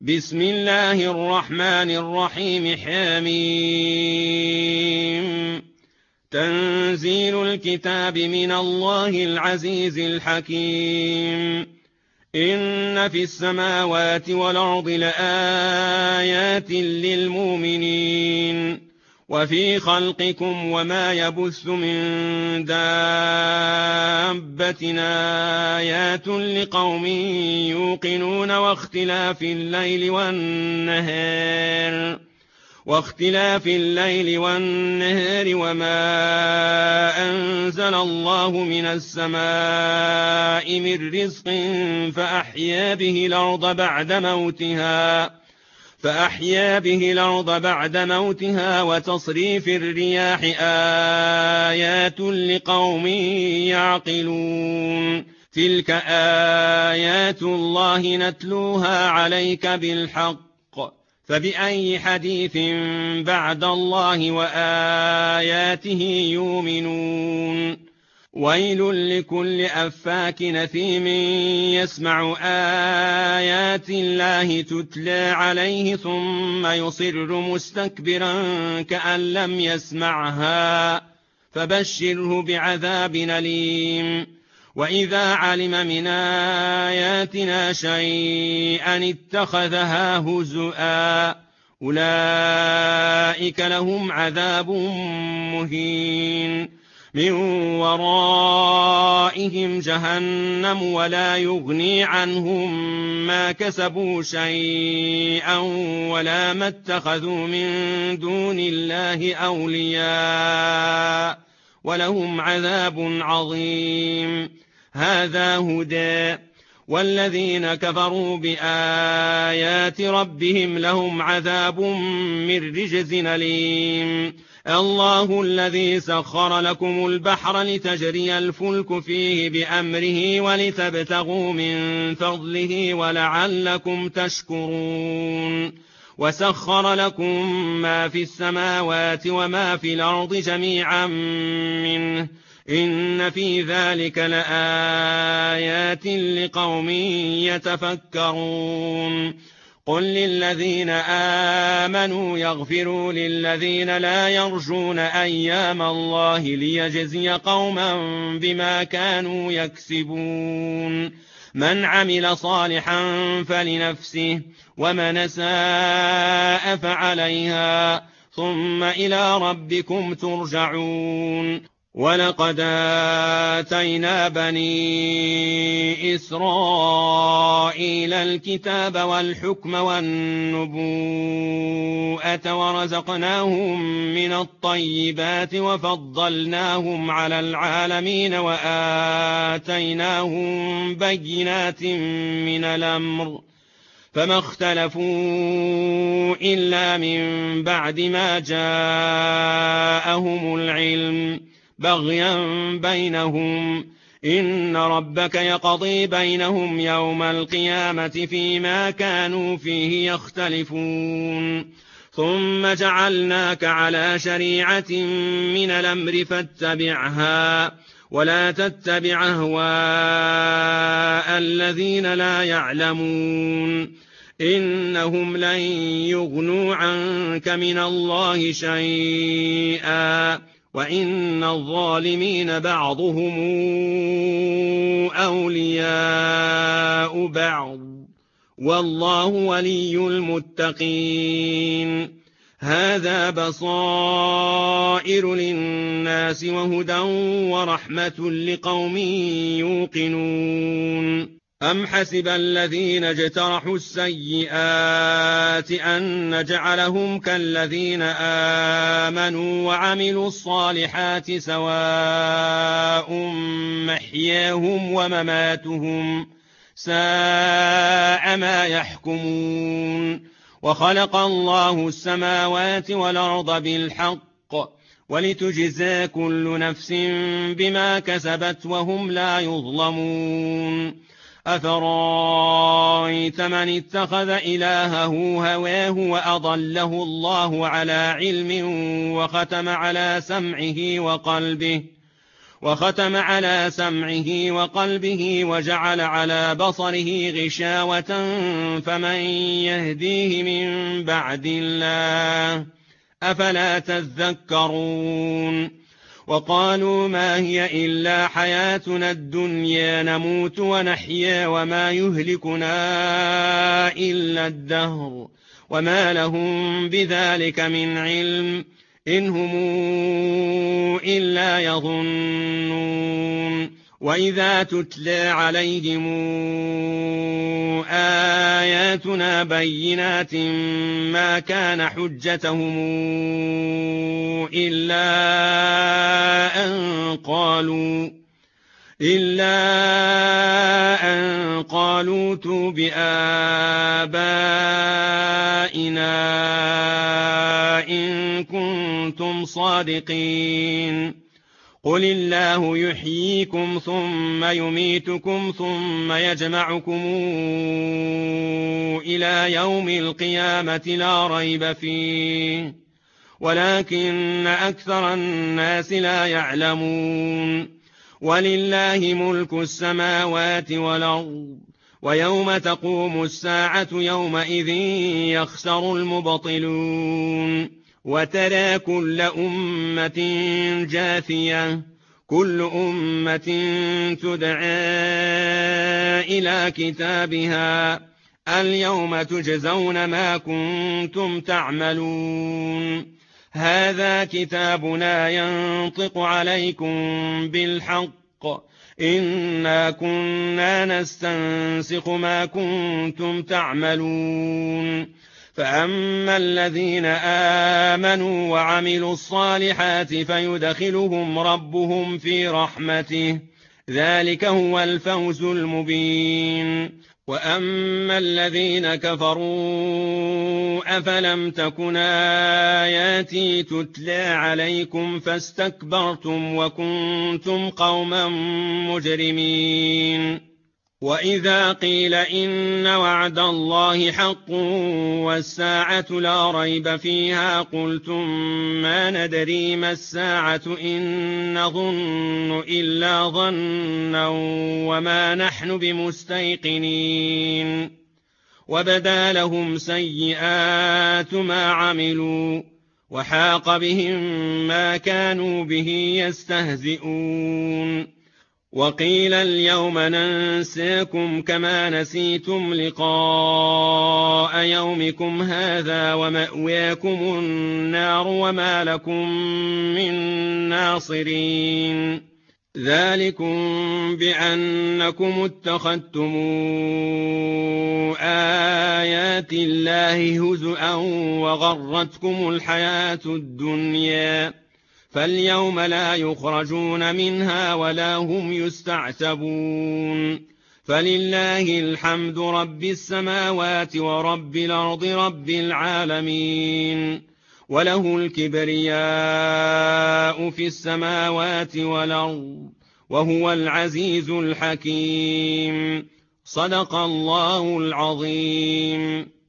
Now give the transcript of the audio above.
بسم الله الرحمن الرحيم حميم تنزيل الكتاب من الله العزيز الحكيم إن في السماوات والأرض لآيات للمؤمنين وفي خلقكم وما يبث من دابة آيات لقوم يوقنون واختلاف الليل والنهار وما أنزل الله من السماء من رزق فأحيا به الأرض بعد موتها وتصريف الرياح آيات لقوم يعقلون تلك آيات الله نتلوها عليك بالحق فبأي حديث بعد الله وآياته يؤمنون ويل لكل أفاك نثيم يسمع آيات الله تتلى عليه ثم يصر مستكبرا كأن لم يسمعها فبشره بعذاب أليم وإذا علم من آياتنا شيئا اتخذها هزؤا أولئك لهم عذاب مهين من ورائهم جهنم ولا يغني عنهم ما كسبوا شيئا ولا ما اتخذوا من دون الله أولياء ولهم عذاب عظيم هذا هدى والذين كفروا بآيات ربهم لهم عذاب من رجز أليم الله الذي سخر لكم البحر لتجري الفلك فيه بأمره ولتبتغوا من فضله ولعلكم تشكرون وسخر لكم ما في السماوات وما في الأرض جميعا منه إن في ذلك لآيات لقوم يتفكرون قل للذين آمنوا يغفروا للذين لا يرجون أيام الله ليجزي قوما بما كانوا يكسبون من عمل صالحا فلنفسه ومن أساء فعليها ثم إلى ربكم ترجعون ولقد آتينا بني إسرائيل الكتاب والحكم والنبوءة ورزقناهم من الطيبات وفضلناهم على العالمين وآتيناهم بينات من الأمر فما اختلفوا إلا من بعد ما جاءهم العلم بغيا بينهم إن ربك يقضي بينهم يوم القيامة فيما كانوا فيه يختلفون ثم جعلناك على شريعة من الأمر فاتبعها ولا تتبع أهواء الذين لا يعلمون إنهم لن يغنوا عنك من الله شيئا وإن الظالمين بعضهم أولياء بعض والله ولي المتقين هذا بصائر للناس وهدى ورحمة لقوم يوقنون أم حسب الذين اجترحوا السيئات أن نجعلهم كالذين آمنوا وعملوا الصالحات سواء محياهم ومماتهم ساء ما يحكمون وخلق الله السماوات والأرض بالحق ولتجزى كل نفس بما كسبت وهم لا يظلمون أفرايت من اتخذ إلهه هواه وأضله الله على علم وختم على سمعه وقلبه وختم على سمعه وقلبه وجعل على بصره غشاوة فمن يهديه من بعد الله أفلا تذكرون وقالوا ما هي إلا حياتنا الدنيا نموت ونحيا وما يهلكنا إلا الدهر وما لهم بذلك من علم إن هم إلا يظنون وإذا تتلى عليهم آياتنا بينات ما كان حجتهم إلا أن قالوا ائتوا بآبائنا إن كنتم صادقين قل الله يحييكم ثم يميتكم ثم يجمعكم إلى يوم القيامة لا ريب فيه ولكن أكثر الناس لا يعلمون ولله ملك السماوات والأرض ويوم تقوم الساعة يومئذ يخسر المبطلون وترى كل أمة جاثية كل أمة تدعى إلى كتابها اليوم تجزون ما كنتم تعملون هذا كتابنا ينطق عليكم بالحق إنا كنا نستنسخ ما كنتم تعملون فأما الذين آمنوا وعملوا الصالحات فيدخلهم ربهم في رحمته ذلك هو الفوز المبين وأما الذين كفروا أفلم تكن آياتي تتلى عليكم فاستكبرتم وكنتم قوما مجرمين وإذا قيل إن وعد الله حق والساعة لا ريب فيها قلتم ما ندري ما الساعة إن نظن إلا ظنا وما نحن بمستيقنين وبدا لهم سيئات ما عملوا وحاق بهم ما كانوا به يستهزئون وقيل اليوم ننساكم كما نسيتم لقاء يومكم هذا ومأواكم النار وما لكم من ناصرين ذلكم بأنكم اتخذتم آيات الله هزؤا وغرتكم الحياة الدنيا فاليوم لا يخرجون منها ولا هم يستعتبون فلله الحمد رب السماوات ورب الأرض رب العالمين وله الكبرياء في السماوات والأرض وهو العزيز الحكيم صدق الله العظيم.